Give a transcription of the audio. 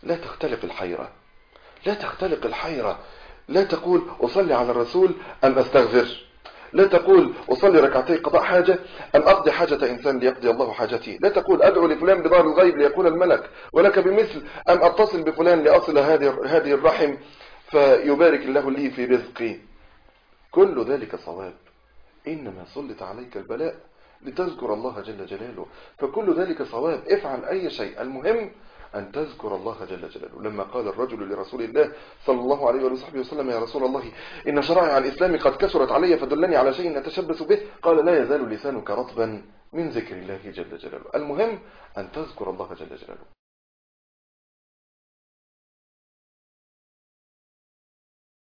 لا تختلق الحيرة، لا تختلق الحيرة. لا تقول أصلي على الرسول أم أستغفر، لا تقول أصلي ركعتي قضاء حاجة أم أقضي حاجة إنسان ليقضي الله حاجتي، لا تقول أدعو لفلان بظهر الغيب ليقول الملك ولك بمثل، أم أتصل بفلان لأصل هذه الرحم فيبارك الله لي في رزقي. كل ذلك صواب، إنما سلط عليك البلاء لتذكر الله جل جلاله، فكل ذلك صواب. افعل أي شيء، المهم أن تذكر الله جل جلاله. لما قال الرجل لرسول الله صلى الله عليه وصحبه وسلم: يا رسول الله، إن شرائع الإسلام قد كثرت علي فدلني على شيء نتشبث به. قال: لا يزال لسانك رطبا من ذكر الله جل جلاله. المهم أن تذكر الله جل جلاله.